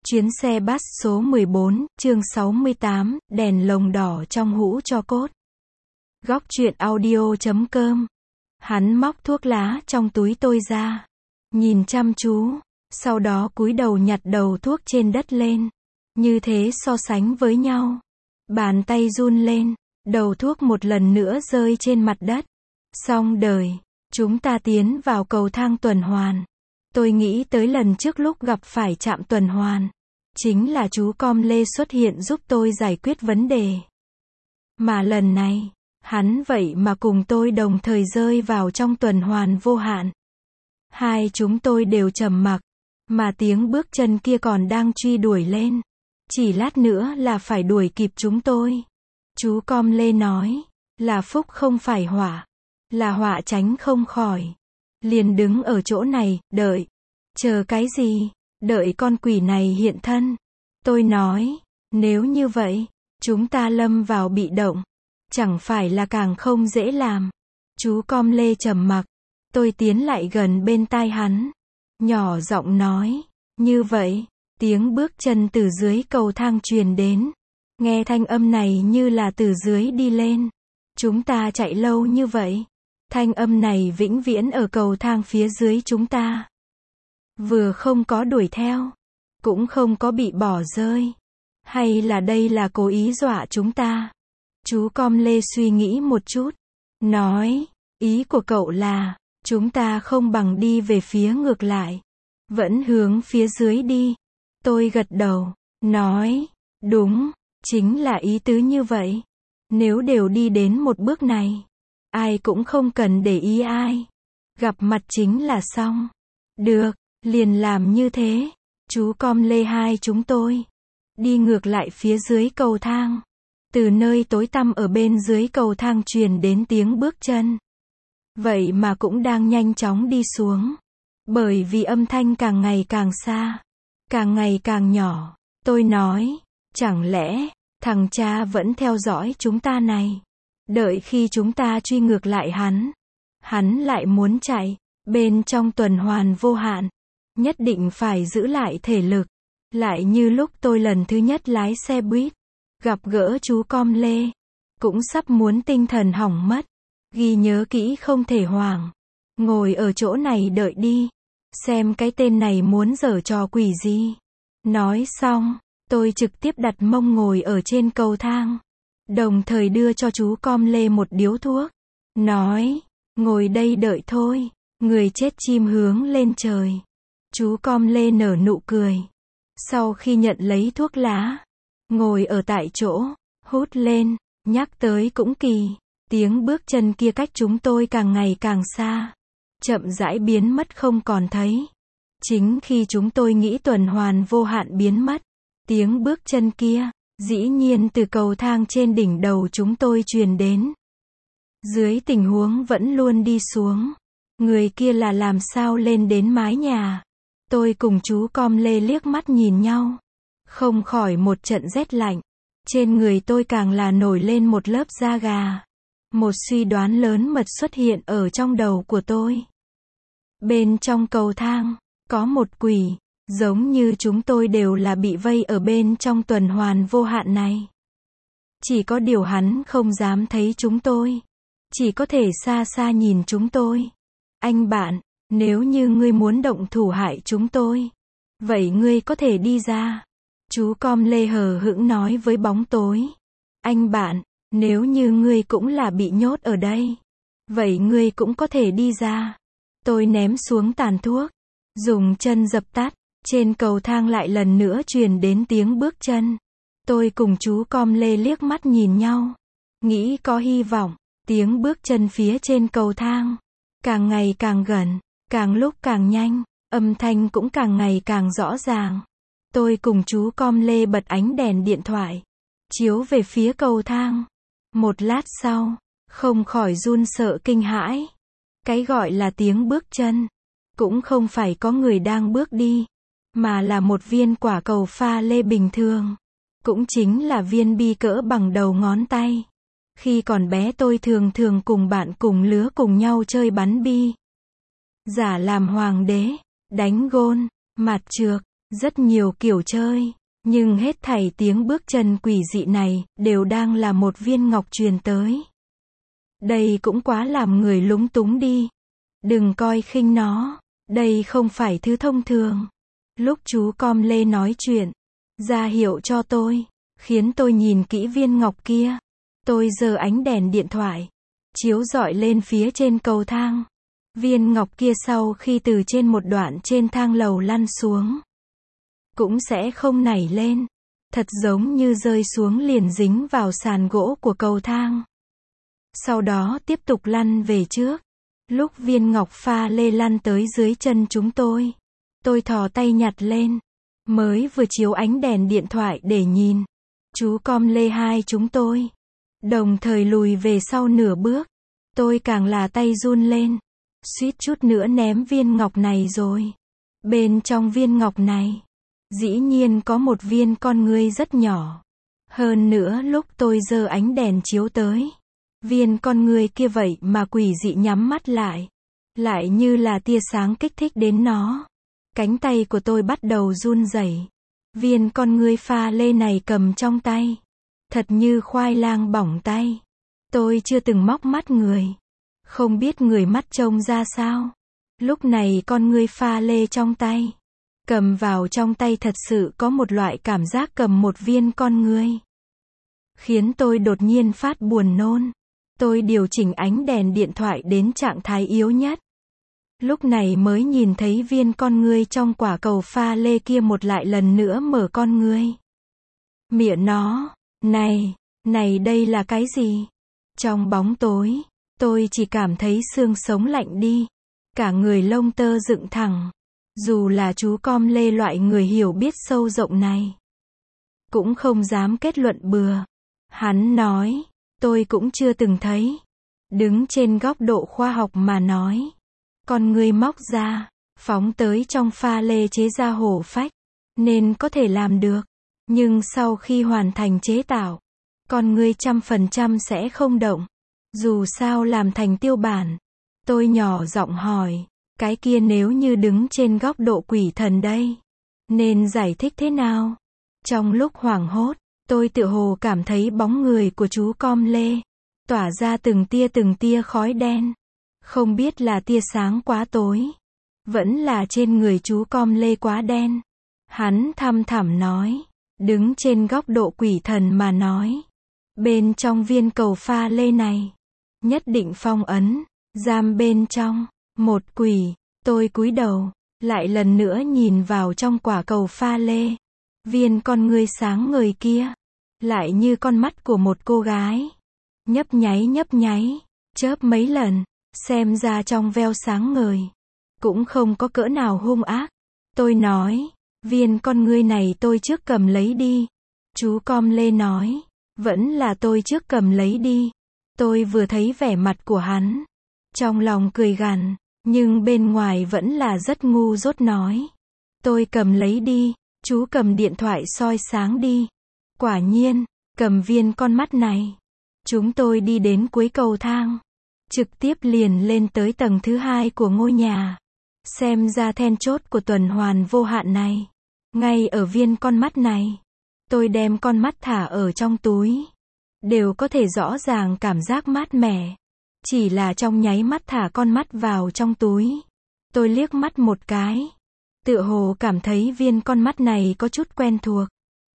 Chuyến xe bus số 14, chương 68, đèn lồng đỏ trong hũ tro cốt. Góc truyện audio.com. Hắn móc thuốc lá trong túi tôi ra, nhìn chăm chú, sau đó cúi đầu nhặt đầu thuốc trên đất lên. Như thế so sánh với nhau, bàn tay run lên, đầu thuốc một lần nữa rơi trên mặt đất. Xong đời, chúng ta tiến vào cầu thang tuần hoàn. Tôi nghĩ tới lần trước lúc gặp phải trạm tuần hoàn, chính là chú Com Lê xuất hiện giúp tôi giải quyết vấn đề. Mà lần này, hắn vậy mà cùng tôi đồng thời rơi vào trong tuần hoàn vô hạn. Hai chúng tôi đều trầm mặc, mà tiếng bước chân kia còn đang truy đuổi lên. Chỉ lát nữa là phải đuổi kịp chúng tôi. Chú Com Lê nói, là phúc không phải họa, là họa tránh không khỏi. Liền đứng ở chỗ này, đợi. Chờ cái gì? Đợi con quỷ này hiện thân. Tôi nói, nếu như vậy, chúng ta lâm vào bị động, chẳng phải là càng không dễ làm. Chú Com Lê trầm mặc. Tôi tiến lại gần bên tai hắn, nhỏ giọng nói, như vậy. Tiếng bước chân từ dưới cầu thang truyền đến. Nghe thanh âm này như là từ dưới đi lên. Chúng ta chạy lâu như vậy. Thanh âm này vĩnh viễn ở cầu thang phía dưới chúng ta. Vừa không có đuổi theo, cũng không có bị bỏ rơi. Hay là đây là cố ý dọa chúng ta? Chú Com Lê suy nghĩ một chút, nói, ý của cậu là, chúng ta không bằng đi về phía ngược lại, vẫn hướng phía dưới đi. Tôi gật đầu, nói, đúng, chính là ý tứ như vậy. Nếu đều đi đến một bước này, ai cũng không cần để ý ai. Gặp mặt chính là xong. Được, liền làm như thế. Chú Com Lê hai chúng tôi đi ngược lại phía dưới cầu thang. Từ nơi tối tăm ở bên dưới cầu thang truyền đến tiếng bước chân. Vậy mà cũng đang nhanh chóng đi xuống. Bởi vì âm thanh càng ngày càng xa, càng ngày càng nhỏ. Tôi nói, chẳng lẽ thằng cha vẫn theo dõi chúng ta này? Đợi khi chúng ta truy ngược lại hắn lại muốn chạy. Bên trong tuần hoàn vô hạn, nhất định phải giữ lại thể lực. Lại như lúc tôi lần thứ nhất lái xe buýt, gặp gỡ chú Com Lê, cũng sắp muốn tinh thần hỏng mất. Ghi nhớ kỹ không thể hoảng. Ngồi ở chỗ này đợi đi, xem cái tên này muốn giở trò quỷ gì. Nói xong, tôi trực tiếp đặt mông ngồi ở trên cầu thang, đồng thời đưa cho chú Com Lê một điếu thuốc. Nói, ngồi đây đợi thôi, người chết chim hướng lên trời. Chú Com Lê nở nụ cười. Sau khi nhận lấy thuốc lá, ngồi ở tại chỗ, hút lên. Nhắc tới cũng kỳ, tiếng bước chân kia cách chúng tôi càng ngày càng xa, chậm rãi biến mất không còn thấy. Chính khi chúng tôi nghĩ tuần hoàn vô hạn biến mất, tiếng bước chân kia, dĩ nhiên từ cầu thang trên đỉnh đầu chúng tôi truyền đến. Dưới tình huống vẫn luôn đi xuống, người kia là làm sao lên đến mái nhà? Tôi cùng chú Com Lê liếc mắt nhìn nhau, không khỏi một trận rét lạnh. Trên người tôi càng là nổi lên một lớp da gà. Một suy đoán lớn mật xuất hiện ở trong đầu của tôi. Bên trong cầu thang, có một quỷ, giống như chúng tôi đều là bị vây ở bên trong tuần hoàn vô hạn này. Chỉ có điều hắn không dám thấy chúng tôi, chỉ có thể xa xa nhìn chúng tôi. Anh bạn, nếu như ngươi muốn động thủ hại chúng tôi, vậy ngươi có thể đi ra. Chú Com Lê hờ hững nói với bóng tối. Anh bạn, nếu như ngươi cũng là bị nhốt ở đây, vậy ngươi cũng có thể đi ra. Tôi ném xuống tàn thuốc, dùng chân dập tắt. Trên cầu thang lại lần nữa truyền đến tiếng bước chân. Tôi cùng chú Com Lê liếc mắt nhìn nhau, nghĩ có hy vọng. Tiếng bước chân phía trên cầu thang càng ngày càng gần, càng lúc càng nhanh, âm thanh cũng càng ngày càng rõ ràng. Tôi cùng chú Com Lê bật ánh đèn điện thoại, chiếu về phía cầu thang. Một lát sau, không khỏi run sợ kinh hãi. Cái gọi là tiếng bước chân, cũng không phải có người đang bước đi, mà là một viên quả cầu pha lê bình thường. Cũng chính là viên bi cỡ bằng đầu ngón tay. Khi còn bé tôi thường cùng bạn cùng lứa cùng nhau chơi bắn bi. Giả làm hoàng đế, đánh gôn, mặt trược. Rất nhiều kiểu chơi, nhưng hết thảy tiếng bước chân quỷ dị này, đều đang là một viên ngọc truyền tới. Đây cũng quá làm người lúng túng đi. Đừng coi khinh nó, đây không phải thứ thông thường. Lúc chú Com Lê nói chuyện, ra hiệu cho tôi, khiến tôi nhìn kỹ viên ngọc kia. Tôi giơ ánh đèn điện thoại, chiếu rọi lên phía trên cầu thang. Viên ngọc kia sau khi từ trên một đoạn trên thang lầu lăn xuống, cũng sẽ không nảy lên. Thật giống như rơi xuống liền dính vào sàn gỗ của cầu thang. Sau đó tiếp tục lăn về trước. Lúc viên ngọc pha lê lăn tới dưới chân chúng tôi thò tay nhặt lên. Mới vừa chiếu ánh đèn điện thoại để nhìn. Chú Com Lê hai chúng tôi đồng thời lùi về sau nửa bước. Tôi càng là tay run lên. Suýt chút nữa ném viên ngọc này rồi. Bên trong viên ngọc này, dĩ nhiên có một viên con ngươi rất nhỏ. Hơn nữa lúc tôi giơ ánh đèn chiếu tới, viên con ngươi kia vậy mà quỷ dị nhắm mắt lại như là tia sáng kích thích đến nó. Cánh tay của tôi bắt đầu run rẩy. Viên con ngươi pha lê này cầm trong tay, thật như khoai lang bỏng tay. Tôi chưa từng móc mắt người, không biết người mắt trông ra sao. Lúc này con ngươi pha lê trong tay, cầm vào trong tay thật sự có một loại cảm giác cầm một viên con ngươi, khiến tôi đột nhiên phát buồn nôn. Tôi điều chỉnh ánh đèn điện thoại đến trạng thái yếu nhất. Lúc này mới nhìn thấy viên con ngươi trong quả cầu pha lê kia một lại lần nữa mở con ngươi. Mịa nó, này đây là cái gì? Trong bóng tối, tôi chỉ cảm thấy xương sống lạnh đi. Cả người lông tơ dựng thẳng. Dù là chú Com Lê loại người hiểu biết sâu rộng này, cũng không dám kết luận bừa. Hắn nói, tôi cũng chưa từng thấy. Đứng trên góc độ khoa học mà nói, con ngươi móc ra, phóng tới trong pha lê chế ra hổ phách, nên có thể làm được. Nhưng sau khi hoàn thành chế tạo, con ngươi 100% sẽ không động. Dù sao làm thành tiêu bản. Tôi nhỏ giọng hỏi, cái kia nếu như đứng trên góc độ quỷ thần đây, nên giải thích thế nào? Trong lúc hoảng hốt, tôi tựa hồ cảm thấy bóng người của chú Com Lê tỏa ra từng tia khói đen. Không biết là tia sáng quá tối, vẫn là trên người chú Com Lê quá đen. Hắn thăm thẳm nói, đứng trên góc độ quỷ thần mà nói, bên trong viên cầu pha lê này, nhất định phong ấn, giam bên trong, một quỷ. Tôi cúi đầu, lại lần nữa nhìn vào trong quả cầu pha lê. Viên con ngươi sáng ngời kia, lại như con mắt của một cô gái. Nhấp nháy, chớp mấy lần, xem ra trong veo sáng ngời. Cũng không có cỡ nào hung ác. Tôi nói, viên con ngươi này tôi trước cầm lấy đi. Chú Com Lê nói, vẫn là tôi trước cầm lấy đi. Tôi vừa thấy vẻ mặt của hắn, trong lòng cười gằn, nhưng bên ngoài vẫn là rất ngu dốt nói. Tôi cầm lấy đi, chú cầm điện thoại soi sáng đi. Quả nhiên, cầm viên con mắt này. Chúng tôi đi đến cuối cầu thang, trực tiếp liền lên tới tầng thứ 2 của ngôi nhà. Xem ra then chốt của tuần hoàn vô hạn này, ngay ở viên con mắt này. Tôi đem con mắt thả ở trong túi, đều có thể rõ ràng cảm giác mát mẻ. Chỉ là trong nháy mắt thả con mắt vào trong túi, tôi liếc mắt một cái, tựa hồ cảm thấy viên con mắt này có chút quen thuộc.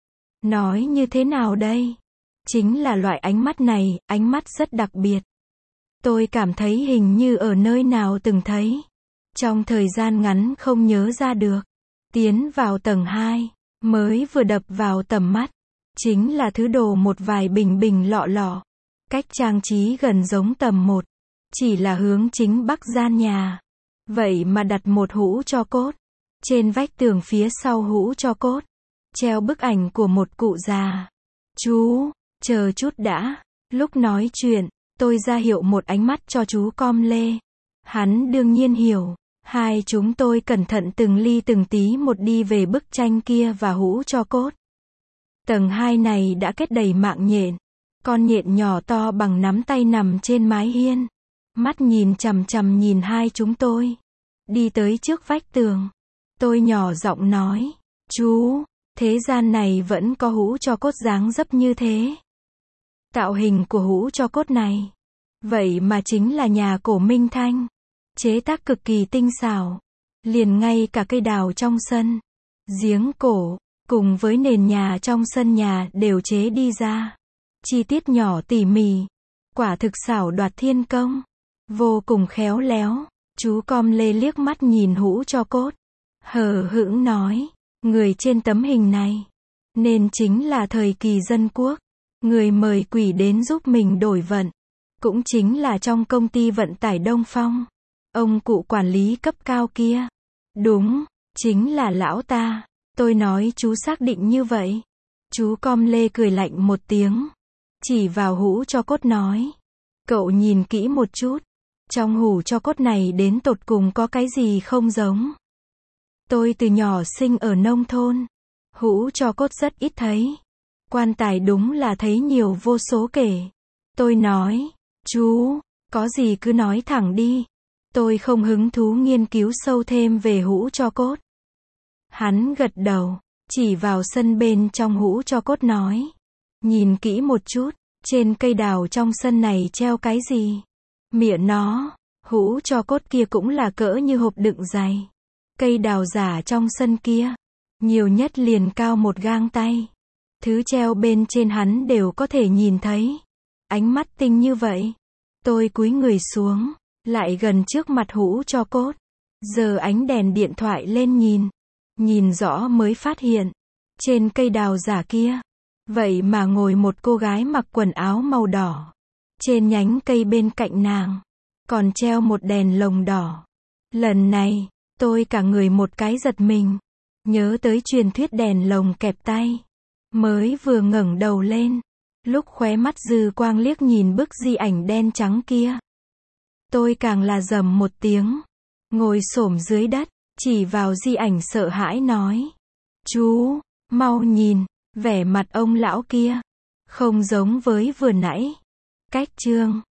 Nói như thế nào đây? Chính là loại ánh mắt này, ánh mắt rất đặc biệt. Tôi cảm thấy hình như ở nơi nào từng thấy. Trong thời gian ngắn không nhớ ra được. Tiến vào tầng 2, mới vừa đập vào tầm mắt, chính là thứ đồ một vài bình lọ. Cách trang trí gần giống tầm 1, chỉ là hướng chính bắc gian nhà. Vậy mà đặt một hũ tro cốt. Trên vách tường phía sau hũ tro cốt, treo bức ảnh của một cụ già. Chú, chờ chút đã. Lúc nói chuyện, tôi ra hiệu một ánh mắt cho chú Com Lê. Hắn đương nhiên hiểu. Hai chúng tôi cẩn thận từng ly từng tí một đi về bức tranh kia và hũ tro cốt. Tầng 2 này đã kết đầy mạng nhện. Con nhện nhỏ to bằng nắm tay nằm trên mái hiên. Mắt nhìn chằm chằm nhìn hai chúng tôi. Đi tới trước vách tường. Tôi nhỏ giọng nói, Chú, thế gian này vẫn có hũ tro cốt dáng dấp như thế. Tạo hình của hũ tro cốt này, vậy mà chính là nhà cổ Minh Thanh. Chế tác cực kỳ tinh xảo. Liền ngay cả cây đào trong sân, giếng cổ, cùng với nền nhà trong sân nhà đều chế đi ra. Chi tiết nhỏ tỉ mỉ. Quả thực xảo đoạt thiên công. Vô cùng khéo léo. Chú Com Lê liếc mắt nhìn hũ tro cốt. Hờ hững nói. Người trên tấm hình này, nên chính là thời kỳ dân quốc. Người mời quỷ đến giúp mình đổi vận. Cũng chính là trong công ty vận tải Đông Phong. Ông cụ quản lý cấp cao kia. Đúng, chính là lão ta. Tôi nói chú xác định như vậy. Chú Com Lê cười lạnh một tiếng. Chỉ vào hũ tro cốt nói. Cậu nhìn kỹ một chút. Trong hũ tro cốt này đến tột cùng có cái gì không giống. Tôi từ nhỏ sinh ở nông thôn. Hũ tro cốt rất ít thấy. Quan tài đúng là thấy nhiều vô số kể. Tôi nói. Chú, có gì cứ nói thẳng đi. Tôi không hứng thú nghiên cứu sâu thêm về hũ tro cốt. Hắn gật đầu, chỉ vào sân bên trong hũ tro cốt nói. Nhìn kỹ một chút, trên cây đào trong sân này treo cái gì? Mịa nó, hũ tro cốt kia cũng là cỡ như hộp đựng giày. Cây đào giả trong sân kia, nhiều nhất liền cao một gang tay. Thứ treo bên trên hắn đều có thể nhìn thấy. Ánh mắt tinh như vậy. Tôi cúi người xuống, lại gần trước mặt hũ tro cốt. Giờ ánh đèn điện thoại lên nhìn. Nhìn rõ mới phát hiện. Trên cây đào giả kia, vậy mà ngồi một cô gái mặc quần áo màu đỏ. Trên nhánh cây bên cạnh nàng, còn treo một đèn lồng đỏ. Lần này, tôi cả người một cái giật mình. Nhớ tới truyền thuyết đèn lồng kẹp tay. Mới vừa ngẩng đầu lên. Lúc khóe mắt dư quang liếc nhìn bức di ảnh đen trắng kia. Tôi càng là rầm một tiếng. Ngồi xổm dưới đất, chỉ vào di ảnh sợ hãi nói. Chú, mau nhìn, vẻ mặt ông lão kia. Không giống với vừa nãy. Cách chương